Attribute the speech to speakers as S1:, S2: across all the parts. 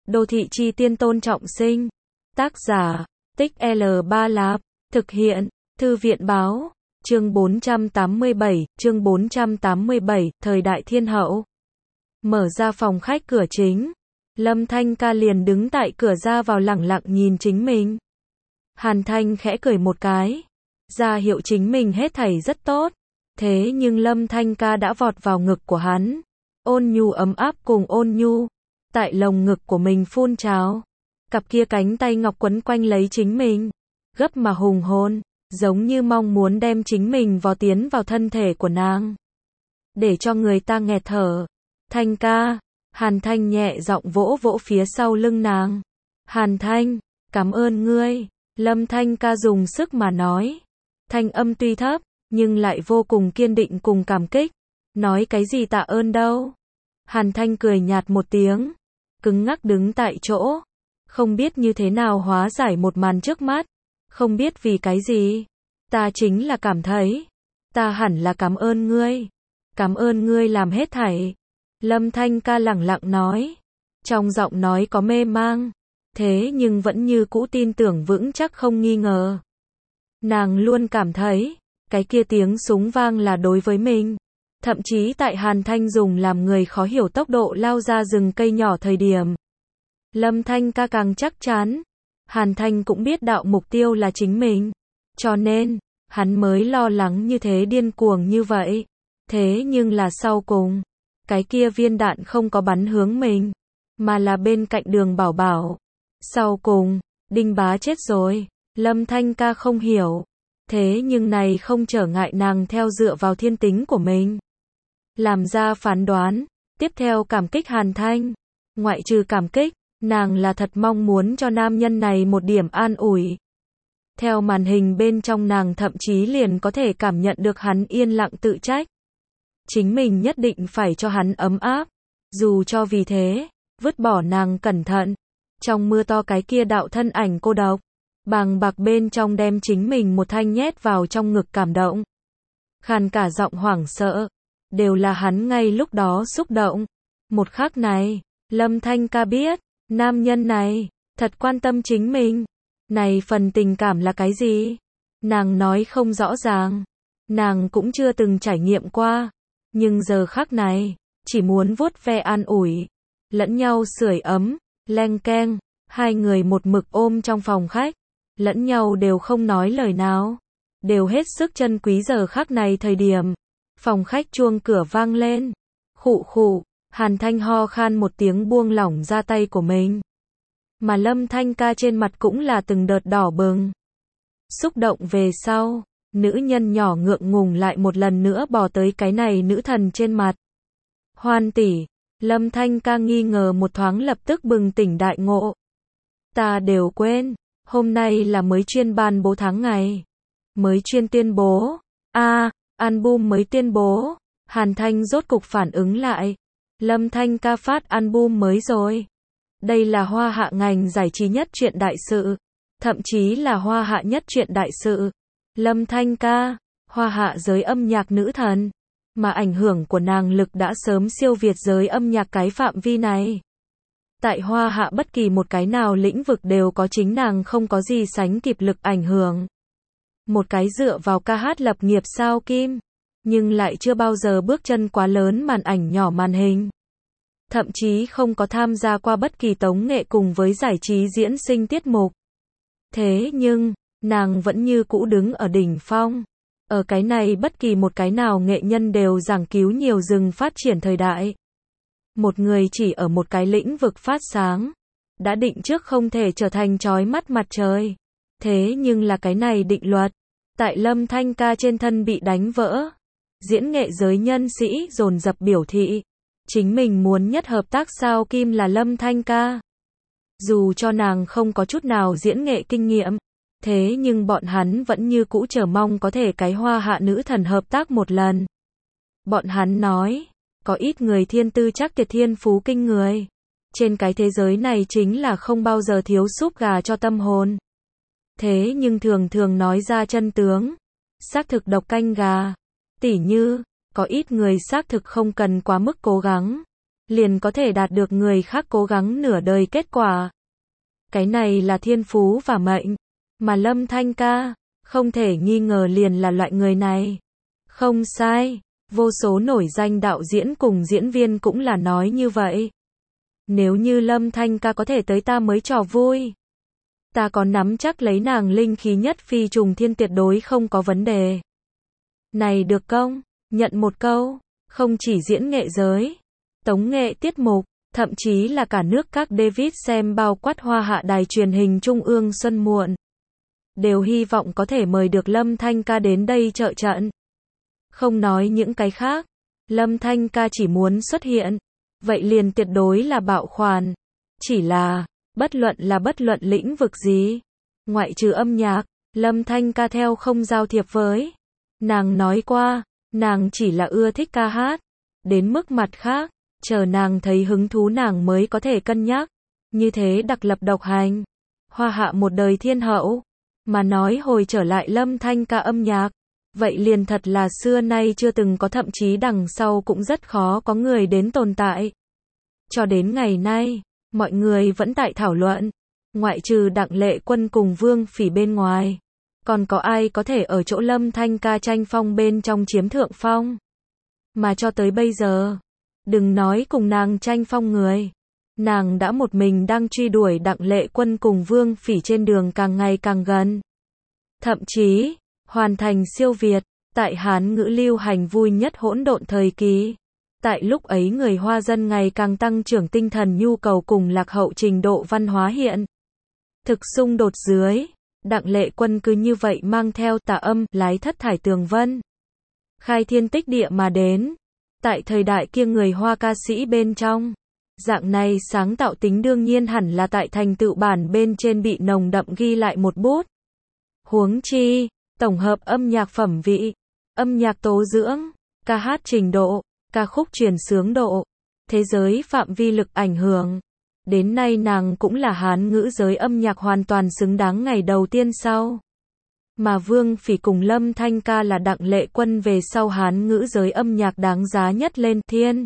S1: Đô thị chi tiên Tôn Trọng Sinh. Tác giả, Tích L3 Lạp. Thực hiện, Thư viện báo. Chương 487, Thời đại thiên hậu. Mở ra phòng khách cửa chính. Lâm Thanh Ca liền đứng tại cửa ra vào lẳng lặng nhìn chính mình. Hàn Thanh khẽ cười một cái, ra hiệu chính mình hết thảy rất tốt. Thế nhưng Lâm Thanh Ca đã vọt vào ngực của hắn. Ôn nhu ấm áp cùng ôn nhu, tại lồng ngực của mình phun trào. Cặp kia cánh tay ngọc quấn quanh lấy chính mình, gấp mà hùng hồn, giống như mong muốn đem chính mình vò tiến vào thân thể của nàng. Để cho người ta nghẹt thở. Thanh ca, Hàn Thanh nhẹ giọng vỗ vỗ phía sau lưng nàng. Hàn Thanh, cảm ơn ngươi. Lâm Thanh Ca dùng sức mà nói. Thanh âm tuy thấp, nhưng lại vô cùng kiên định cùng cảm kích. Nói cái gì tạ ơn đâu. Hàn Thanh cười nhạt một tiếng, cứng ngắc đứng tại chỗ, không biết như thế nào hóa giải một màn trước mắt, không biết vì cái gì. Ta chính là cảm thấy, ta hẳn là cảm ơn ngươi làm hết thảy. Lâm Thanh Ca lẳng lặng nói, trong giọng nói có mê mang, thế nhưng vẫn như cũ tin tưởng vững chắc không nghi ngờ. Nàng luôn cảm thấy, cái kia tiếng súng vang là đối với mình. Thậm chí tại Hàn Thanh dùng làm người khó hiểu tốc độ lao ra rừng cây nhỏ thời điểm, Lâm Thanh Ca càng chắc chắn, Hàn Thanh cũng biết đạo mục tiêu là chính mình, cho nên, hắn mới lo lắng như thế điên cuồng như vậy. Thế nhưng là sau cùng, cái kia viên đạn không có bắn hướng mình, mà là bên cạnh Đường Bảo Bảo. Sau cùng, Đinh Bá chết rồi, Lâm Thanh Ca không hiểu. Thế nhưng này không trở ngại nàng theo dựa vào thiên tính của mình, làm ra phán đoán. Tiếp theo cảm kích Hàn Thanh. Ngoại trừ cảm kích, nàng là thật mong muốn cho nam nhân này một điểm an ủi. Theo màn hình bên trong nàng thậm chí liền có thể cảm nhận được hắn yên lặng tự trách. Chính mình nhất định phải cho hắn ấm áp. Dù cho vì thế, vứt bỏ nàng cẩn thận. Trong mưa to cái kia đạo thân ảnh cô độc, bàng bạc bên trong đem chính mình một thanh nhét vào trong ngực cảm động. Khàn cả giọng hoảng sợ. Đều là hắn ngay lúc đó xúc động. Một khắc này, Lâm Thanh Ca biết, nam nhân này, thật quan tâm chính mình. Này phần tình cảm là cái gì? Nàng nói không rõ ràng. Nàng cũng chưa từng trải nghiệm qua. Nhưng giờ khắc này, chỉ muốn vuốt ve an ủi. Lẫn nhau sưởi ấm, leng keng. Hai người một mực ôm trong phòng khách. Lẫn nhau đều không nói lời nào. Đều hết sức trân quý giờ khắc này thời điểm. Phòng khách chuông cửa vang lên. Khụ khụ, Hàn Thanh ho khan một tiếng buông lỏng ra tay của mình. Mà Lâm Thanh Ca trên mặt cũng là từng đợt đỏ bừng. Xúc động về sau, nữ nhân nhỏ ngượng ngùng lại một lần nữa bò tới cái này nữ thần trên mặt. Hoan tỷ, Lâm Thanh Ca nghi ngờ một thoáng lập tức bừng tỉnh đại ngộ. Ta đều quên, hôm nay là mới chuyên ban bố tháng ngày. Mới chuyên tuyên bố. Album mới tuyên bố. Hàn Thanh rốt cục phản ứng lại. Lâm Thanh Ca phát album mới rồi. Đây là hoa hạ ngành giải trí nhất truyện đại sự. Thậm chí là hoa hạ nhất truyện đại sự. Lâm Thanh Ca, hoa hạ giới âm nhạc nữ thần. Mà ảnh hưởng của nàng lực đã sớm siêu việt giới âm nhạc cái phạm vi này. Tại hoa hạ bất kỳ một cái nào lĩnh vực đều có chính nàng không có gì sánh kịp lực ảnh hưởng. Một cái dựa vào ca hát lập nghiệp sao kim, nhưng lại chưa bao giờ bước chân quá lớn màn ảnh nhỏ màn hình. Thậm chí không có tham gia qua bất kỳ tống nghệ cùng với giải trí diễn sinh tiết mục. Thế nhưng, nàng vẫn như cũ đứng ở đỉnh phong. Ở cái này bất kỳ một cái nào nghệ nhân đều giảng cứu nhiều rừng phát triển thời đại. Một người chỉ ở một cái lĩnh vực phát sáng, đã định trước không thể trở thành chói mắt mặt trời. Thế nhưng là cái này định luật, tại Lâm Thanh Ca trên thân bị đánh vỡ. Diễn nghệ giới nhân sĩ dồn dập biểu thị, chính mình muốn nhất hợp tác sao kim là Lâm Thanh Ca. Dù cho nàng không có chút nào diễn nghệ kinh nghiệm, thế nhưng bọn hắn vẫn như cũ chờ mong có thể cái hoa hạ nữ thần hợp tác một lần. Bọn hắn nói, có ít người thiên tư chắc tuyệt thiên phú kinh người. Trên cái thế giới này chính là không bao giờ thiếu súp gà cho tâm hồn. Thế nhưng thường thường nói ra chân tướng, xác thực độc canh gà. Tỉ như, có ít người xác thực không cần quá mức cố gắng, liền có thể đạt được người khác cố gắng nửa đời kết quả. Cái này là thiên phú và mệnh, mà Lâm Thanh ca, không thể nghi ngờ liền là loại người này. Không sai, vô số nổi danh đạo diễn cùng diễn viên cũng là nói như vậy. Nếu như Lâm Thanh ca có thể tới ta mới trò vui. Ta có nắm chắc lấy nàng linh khí nhất phi trùng thiên tuyệt đối không có vấn đề. Này được không? Nhận một câu, không chỉ diễn nghệ giới, tống nghệ tiết mục, thậm chí là cả nước các David xem bao quát Hoa Hạ đài truyền hình Trung ương Xuân Muộn. Đều hy vọng có thể mời được Lâm Thanh ca đến đây trợ trận. Không nói những cái khác, Lâm Thanh ca chỉ muốn xuất hiện, vậy liền tuyệt đối là bạo khoản. Chỉ là, bất luận lĩnh vực gì, ngoại trừ âm nhạc, Lâm Thanh ca theo không giao thiệp với. Nàng nói qua, nàng chỉ là ưa thích ca hát, đến mức mặt khác, chờ nàng thấy hứng thú nàng mới có thể cân nhắc. Như thế đặc lập độc hành, Hoa Hạ một đời thiên hậu, mà nói hồi trở lại Lâm Thanh ca âm nhạc, vậy liền thật là xưa nay chưa từng có, thậm chí đằng sau cũng rất khó có người đến tồn tại. Cho đến ngày nay, mọi người vẫn tại thảo luận, ngoại trừ Đặng Lệ Quân cùng Vương Phỉ bên ngoài, còn có ai có thể ở chỗ Lâm Thanh ca tranh phong bên trong chiếm thượng phong. Mà cho tới bây giờ, đừng nói cùng nàng tranh phong người, nàng đã một mình đang truy đuổi Đặng Lệ Quân cùng Vương Phỉ trên đường càng ngày càng gần. Thậm chí, hoàn thành siêu việt, tại Hán ngữ lưu hành vui nhất hỗn độn thời kỳ. Tại lúc ấy người Hoa dân ngày càng tăng trưởng tinh thần nhu cầu cùng lạc hậu trình độ văn hóa hiện thực xung đột dưới, Đặng Lệ Quân cứ như vậy mang theo tà âm, lái thất thải tường vân, khai thiên tích địa mà đến. Tại thời đại kia người Hoa ca sĩ bên trong, dạng này sáng tạo tính đương nhiên hẳn là tại thành tựu bản bên trên bị nồng đậm ghi lại một bút. Huống chi, tổng hợp âm nhạc phẩm vị, âm nhạc tố dưỡng, ca hát trình độ, ca khúc truyền xướng độ, thế giới phạm vi lực ảnh hưởng. Đến nay nàng cũng là Hán ngữ giới âm nhạc hoàn toàn xứng đáng ngày đầu tiên sau. Mà Vương Phỉ cùng Lâm Thanh ca là Đặng Lệ Quân về sau Hán ngữ giới âm nhạc đáng giá nhất lên thiên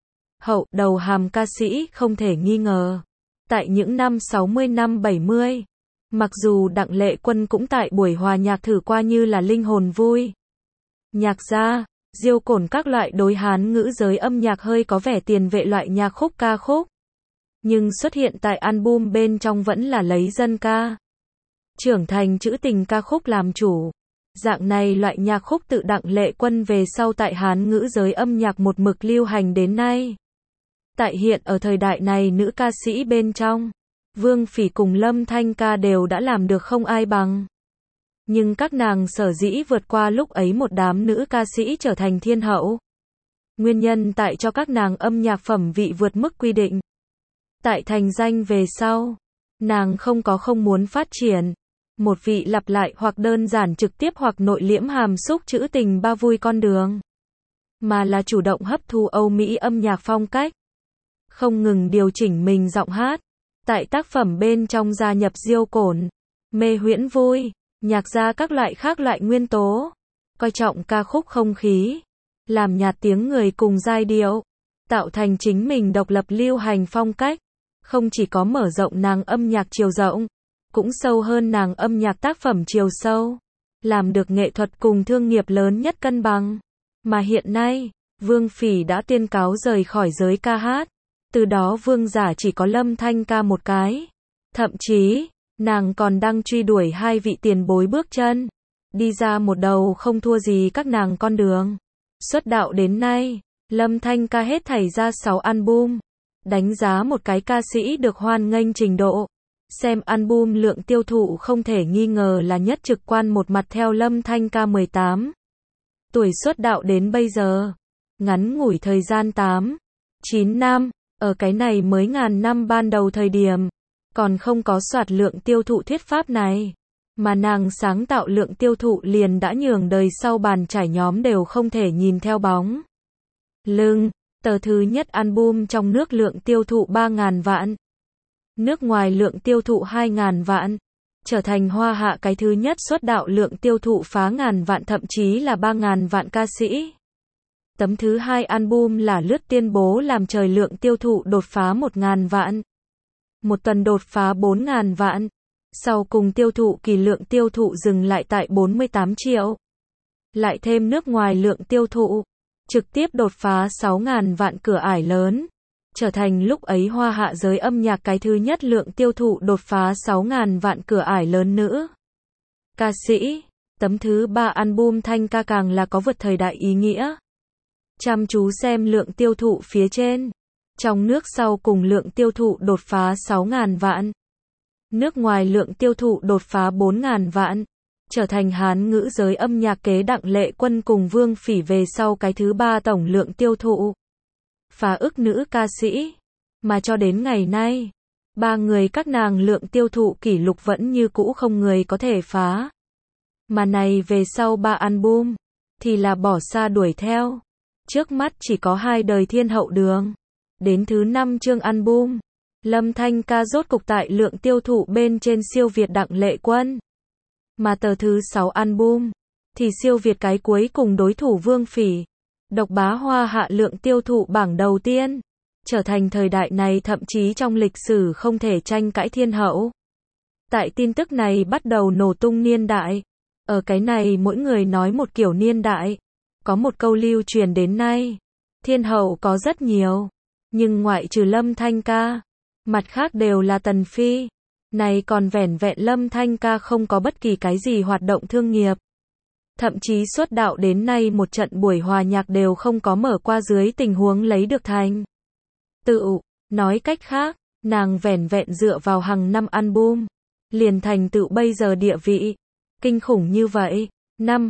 S1: hậu đầu hàm ca sĩ không thể nghi ngờ. Tại những năm 60 năm 70, mặc dù Đặng Lệ Quân cũng tại buổi hòa nhạc thử qua như là linh hồn vui nhạc gia, diêu cổn các loại đối Hán ngữ giới âm nhạc hơi có vẻ tiền vệ loại nhạc khúc ca khúc. Nhưng xuất hiện tại album bên trong vẫn là lấy dân ca, trưởng thành trữ tình ca khúc làm chủ. Dạng này loại nhạc khúc tự Đặng Lệ Quân về sau tại Hán ngữ giới âm nhạc một mực lưu hành đến nay. Tại hiện ở thời đại này nữ ca sĩ bên trong, Vương Phỉ cùng Lâm Thanh ca đều đã làm được không ai bằng. Nhưng các nàng sở dĩ vượt qua lúc ấy một đám nữ ca sĩ trở thành thiên hậu. Nguyên nhân tại cho các nàng âm nhạc phẩm vị vượt mức quy định. Tại thành danh về sau, nàng không muốn phát triển một vị lặp lại hoặc đơn giản trực tiếp hoặc nội liễm hàm xúc trữ tình ba vui con đường, mà là chủ động hấp thu Âu Mỹ âm nhạc phong cách, không ngừng điều chỉnh mình giọng hát. Tại tác phẩm bên trong gia nhập diêu cổn, mê huyễn vui, nhạc gia các loại khác loại nguyên tố, coi trọng ca khúc không khí, làm nhạt tiếng người cùng giai điệu, tạo thành chính mình độc lập lưu hành phong cách. Không chỉ có mở rộng nàng âm nhạc chiều rộng, cũng sâu hơn nàng âm nhạc tác phẩm chiều sâu, làm được nghệ thuật cùng thương nghiệp lớn nhất cân bằng. Mà hiện nay, Vương Phỉ đã tuyên cáo rời khỏi giới ca hát, từ đó vương giả chỉ có Lâm Thanh ca một cái. Thậm chí, nàng còn đang truy đuổi hai vị tiền bối bước chân, đi ra một đầu không thua gì các nàng con đường. Xuất đạo đến nay, Lâm Thanh ca hết thảy ra 6 album. Đánh giá một cái ca sĩ được hoan nghênh trình độ, xem album lượng tiêu thụ không thể nghi ngờ là nhất trực quan một mặt. Theo Lâm Thanh ca 18 tuổi xuất đạo đến bây giờ, ngắn ngủi thời gian 8-9 năm, ở cái này mới ngàn năm ban đầu thời điểm, còn không có soạt lượng tiêu thụ thuyết pháp này, mà nàng sáng tạo lượng tiêu thụ liền đã nhường đời sau bàn trải nhóm đều không thể nhìn theo bóng lưng. Tờ thứ nhất album trong nước lượng tiêu thụ 3.000 vạn, nước ngoài lượng tiêu thụ 2.000 vạn, trở thành Hoa Hạ cái thứ nhất xuất đạo lượng tiêu thụ phá ngàn vạn thậm chí là 3.000 vạn ca sĩ. Tấm thứ 2 album là lướt tuyên bố làm trời lượng tiêu thụ đột phá 1.000 vạn. Một tuần đột phá 4.000 vạn. Sau cùng tiêu thụ kỳ lượng tiêu thụ dừng lại tại 48 triệu. Lại thêm nước ngoài lượng tiêu thụ, trực tiếp đột phá 6.000 vạn cửa ải lớn. Trở thành lúc ấy hoa hạ giới âm nhạc cái thứ nhất lượng tiêu thụ đột phá 6.000 vạn cửa ải lớn nữ. Ca sĩ, tấm thứ 3 album Thanh Ca càng là có vượt thời đại ý nghĩa. Chăm chú xem lượng tiêu thụ phía trên. Trong nước sau cùng lượng tiêu thụ đột phá 6.000 vạn. Nước ngoài lượng tiêu thụ đột phá 4.000 vạn. Trở thành Hán ngữ giới âm nhạc kế Đặng Lệ Quân cùng Vương Phỉ về sau cái thứ 3 tổng lượng tiêu thụ. Phá ức nữ ca sĩ. Mà cho đến ngày nay, ba người các nàng lượng tiêu thụ kỷ lục vẫn như cũ không người có thể phá. Mà này về sau 3 album, thì là bỏ xa đuổi theo. Trước mắt chỉ có 2 đời thiên hậu đường. Đến thứ 5 chương album, Lâm Thanh Ca rốt cục tại lượng tiêu thụ bên trên siêu việt Đặng Lệ Quân. Mà tờ thứ 6 album, thì siêu việt cái cuối cùng đối thủ Vương Phỉ. Độc bá hoa hạ lượng tiêu thụ bảng đầu tiên. Trở thành thời đại này thậm chí trong lịch sử không thể tranh cãi thiên hậu. Tại tin tức này bắt đầu nổ tung niên đại. Ở cái này mỗi người nói một kiểu niên đại. Có một câu lưu truyền đến nay. Thiên hậu có rất nhiều. Nhưng ngoại trừ Lâm Thanh Ca, mặt khác đều là tần phi. Này còn vẻn vẹn Lâm Thanh Ca không có bất kỳ cái gì hoạt động thương nghiệp. Thậm chí xuất đạo đến nay một trận buổi hòa nhạc đều không có mở qua dưới tình huống lấy được thành tựu. Nói cách khác, nàng vẻn vẹn dựa vào hàng năm album, liền thành tựu bây giờ địa vị. Kinh khủng như vậy, năm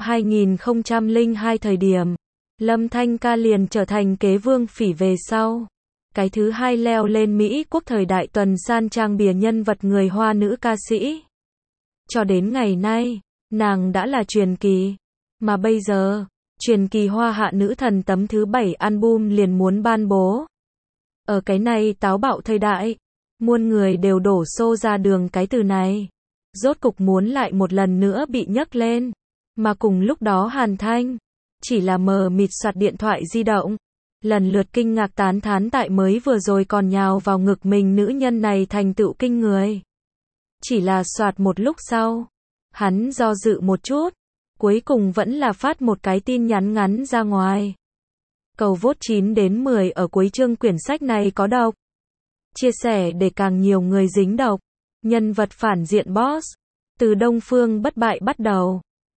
S1: 2002 thời điểm, Lâm Thanh Ca liền trở thành kế Vương Phỉ về sau. Cái thứ 2 leo lên Mỹ quốc thời đại tuần san trang bìa nhân vật người Hoa nữ ca sĩ. Cho đến ngày nay, nàng đã là truyền kỳ. Mà bây giờ, truyền kỳ hoa hạ nữ thần tấm thứ 7 album liền muốn ban bố. Ở cái này táo bạo thời đại, muôn người đều đổ xô ra đường cái từ này. Rốt cục muốn lại một lần nữa bị nhấc lên. Mà cùng lúc đó Hàn Thanh, chỉ là mờ mịt soạt điện thoại di động. Lần lượt kinh ngạc tán thán tại mới vừa rồi còn nhào vào ngực mình nữ nhân này thành tựu kinh người. Chỉ là soạt một lúc sau, hắn do dự một chút, cuối cùng vẫn là phát một cái tin nhắn ngắn ra ngoài. Cầu vote 9 đến 10 ở cuối chương quyển sách này có độc. Chia sẻ để càng nhiều người dính độc. Nhân vật phản diện boss. Từ Đông Phương bất bại bắt đầu.